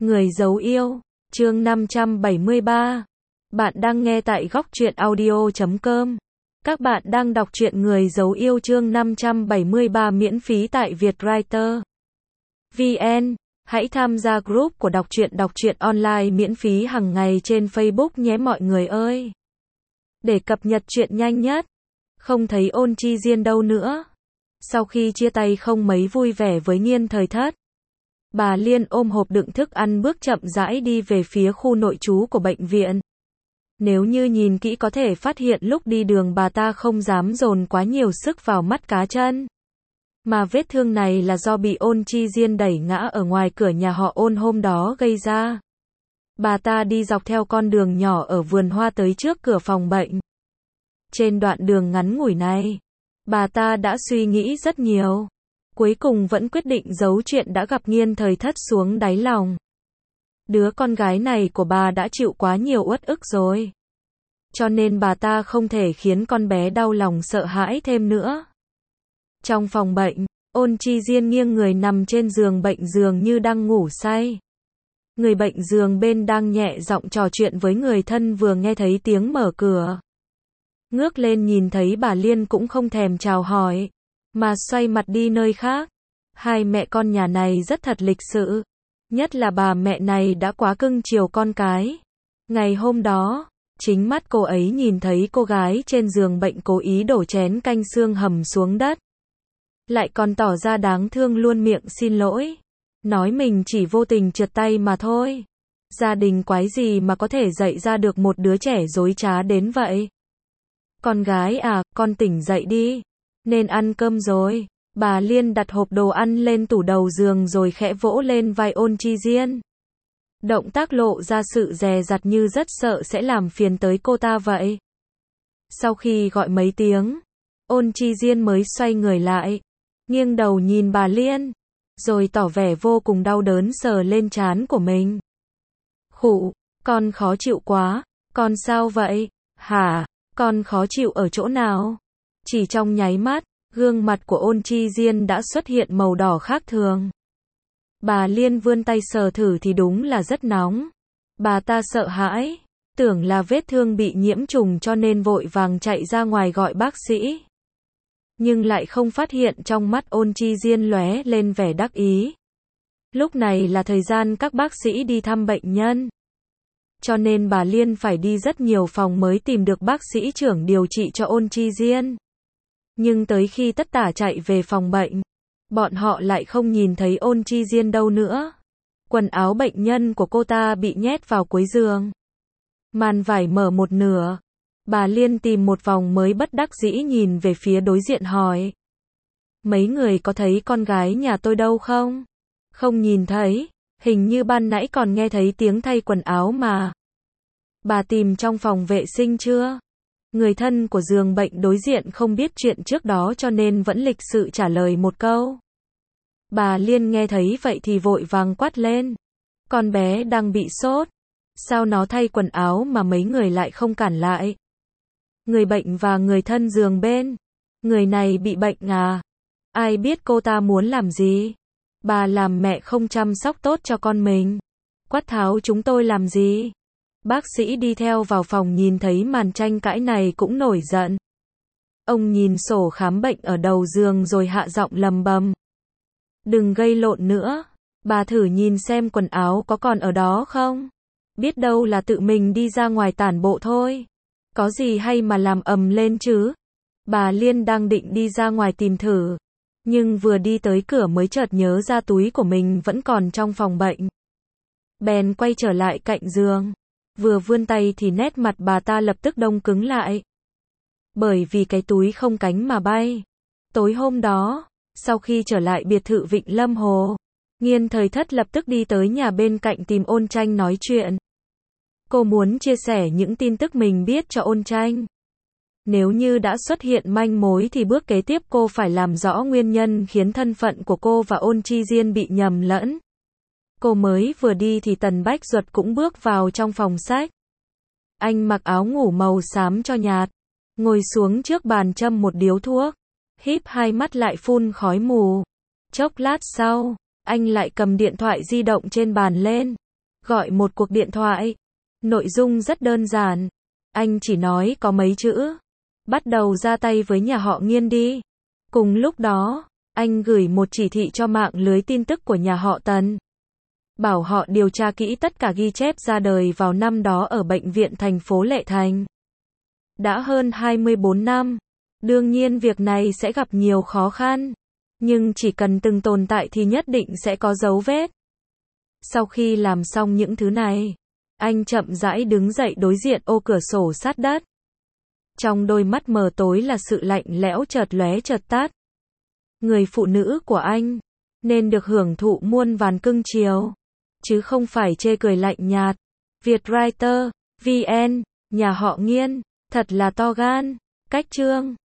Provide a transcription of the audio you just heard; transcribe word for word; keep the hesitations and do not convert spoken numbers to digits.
Người giấu yêu, chương năm trăm bảy mươi ba. Bạn đang nghe tại góc truyện audio chấm com. Các bạn đang đọc truyện Người giấu yêu chương năm trăm bảy mươi ba miễn phí tại Vietwriter vê en. Hãy tham gia group của đọc truyện đọc truyện online miễn phí hàng ngày trên Facebook nhé mọi người ơi. Để cập nhật truyện nhanh nhất. Không thấy Ôn Chi Diên đâu nữa. Sau khi chia tay không mấy vui vẻ với Nghiên Thời Thất, bà Liên ôm hộp đựng thức ăn bước chậm rãi đi về phía khu nội trú của bệnh viện. Nếu như nhìn kỹ có thể phát hiện lúc đi đường bà ta không dám dồn quá nhiều sức vào mắt cá chân. Mà vết thương này là do bị Ôn Chi Diên đẩy ngã ở ngoài cửa nhà họ Ôn hôm đó gây ra. Bà ta đi dọc theo con đường nhỏ ở vườn hoa tới trước cửa phòng bệnh. Trên đoạn đường ngắn ngủi này, bà ta đã suy nghĩ rất nhiều. Cuối cùng vẫn quyết định giấu chuyện đã gặp Nghiên Thời Thất xuống đáy lòng. Đứa con gái này của bà đã chịu quá nhiều uất ức rồi. Cho nên bà ta không thể khiến con bé đau lòng sợ hãi thêm nữa. Trong phòng bệnh, Ôn Chi Diên nghiêng người nằm trên giường bệnh dường như đang ngủ say. Người bệnh giường bên đang nhẹ giọng trò chuyện với người thân vừa nghe thấy tiếng mở cửa. Ngước lên nhìn thấy bà Liên cũng không thèm chào hỏi, mà xoay mặt đi nơi khác. Hai mẹ con nhà này rất thật lịch sự. Nhất là bà mẹ này đã quá cưng chiều con cái. Ngày hôm đó, chính mắt cô ấy nhìn thấy cô gái trên giường bệnh cố ý đổ chén canh xương hầm xuống đất. Lại còn tỏ ra đáng thương luôn miệng xin lỗi. Nói mình chỉ vô tình trượt tay mà thôi. Gia đình quái gì mà có thể dạy ra được một đứa trẻ dối trá đến vậy. Con gái à, con tỉnh dậy đi. Nên ăn cơm rồi. Bà Liên đặt hộp đồ ăn lên tủ đầu giường rồi khẽ vỗ lên vai Ôn Chi Diên. Động tác lộ ra sự dè dặt như rất sợ sẽ làm phiền tới cô ta vậy. Sau khi gọi mấy tiếng, Ôn Chi Diên mới xoay người lại, nghiêng đầu nhìn bà Liên, rồi tỏ vẻ vô cùng đau đớn sờ lên trán của mình. Khụ, con khó chịu quá, con sao vậy? Hả, con khó chịu ở chỗ nào? Chỉ trong nháy mắt, gương mặt của Ôn Chi Diên đã xuất hiện màu đỏ khác thường. Bà Liên vươn tay sờ thử thì đúng là rất nóng. Bà ta sợ hãi, tưởng là vết thương bị nhiễm trùng cho nên vội vàng chạy ra ngoài gọi bác sĩ. Nhưng lại không phát hiện trong mắt Ôn Chi Diên lóe lên vẻ đắc ý. Lúc này là thời gian các bác sĩ đi thăm bệnh nhân. Cho nên bà Liên phải đi rất nhiều phòng mới tìm được bác sĩ trưởng điều trị cho Ôn Chi Diên. Nhưng tới khi tất tả chạy về phòng bệnh, bọn họ lại không nhìn thấy Ôn Chi Diên đâu nữa. Quần áo bệnh nhân của cô ta bị nhét vào cuối giường. Màn vải mở một nửa. Bà Liên tìm một vòng mới bất đắc dĩ nhìn về phía đối diện hỏi. Mấy người có thấy con gái nhà tôi đâu không? Không nhìn thấy, hình như ban nãy còn nghe thấy tiếng thay quần áo mà. Bà tìm trong phòng vệ sinh chưa? Người thân của giường bệnh đối diện không biết chuyện trước đó cho nên vẫn lịch sự trả lời một câu. Bà Liên nghe thấy vậy thì vội vàng quát lên. Con bé đang bị sốt. Sao nó thay quần áo mà mấy người lại không cản lại? Người bệnh và người thân giường bên. Người này bị bệnh à? Ai biết cô ta muốn làm gì? Bà làm mẹ không chăm sóc tốt cho con mình. Quát tháo chúng tôi làm gì? Bác sĩ đi theo vào phòng nhìn thấy màn tranh cãi này cũng nổi giận. Ông nhìn sổ khám bệnh ở đầu giường rồi hạ giọng lầm bầm. Đừng gây lộn nữa. Bà thử nhìn xem quần áo có còn ở đó không? Biết đâu là tự mình đi ra ngoài tản bộ thôi. Có gì hay mà làm ầm lên chứ? Bà Liên đang định đi ra ngoài tìm thử. Nhưng vừa đi tới cửa mới chợt nhớ ra túi của mình vẫn còn trong phòng bệnh. Bèn quay trở lại cạnh giường. Vừa vươn tay thì nét mặt bà ta lập tức đông cứng lại. Bởi vì cái túi không cánh mà bay. Tối hôm đó, sau khi trở lại biệt thự Vịnh Lâm Hồ, Nghiên Thời Thất lập tức đi tới nhà bên cạnh tìm Ôn Tranh nói chuyện. Cô muốn chia sẻ những tin tức mình biết cho Ôn Tranh. Nếu như đã xuất hiện manh mối thì bước kế tiếp cô phải làm rõ nguyên nhân khiến thân phận của cô và Ôn Chi Diên bị nhầm lẫn. Cô mới vừa đi thì Tần Bách Duật cũng bước vào trong phòng sách. Anh mặc áo ngủ màu xám cho nhạt, ngồi xuống trước bàn châm một điếu thuốc, híp hai mắt lại phun khói mù. Chốc lát sau, anh lại cầm điện thoại di động trên bàn lên, gọi một cuộc điện thoại. Nội dung rất đơn giản. Anh chỉ nói có mấy chữ. Bắt đầu ra tay với nhà họ Nghiên đi. Cùng lúc đó, anh gửi một chỉ thị cho mạng lưới tin tức của nhà họ Tần. Bảo họ điều tra kỹ tất cả ghi chép ra đời vào năm đó ở bệnh viện thành phố Lệ Thành. Đã hơn hai mươi bốn năm. Đương nhiên việc này sẽ gặp nhiều khó khăn. Nhưng chỉ cần từng tồn tại thì nhất định sẽ có dấu vết. Sau khi làm xong những thứ này, anh chậm rãi đứng dậy đối diện ô cửa sổ sát đất. Trong đôi mắt mờ tối là sự lạnh lẽo chợt lóe chợt tắt. Người phụ nữ của anh nên được hưởng thụ muôn vàn cưng chiều, chứ không phải chê cười lạnh nhạt. Vietwriter, vê en, nhà họ Nghiên, thật là to gan. Cách chương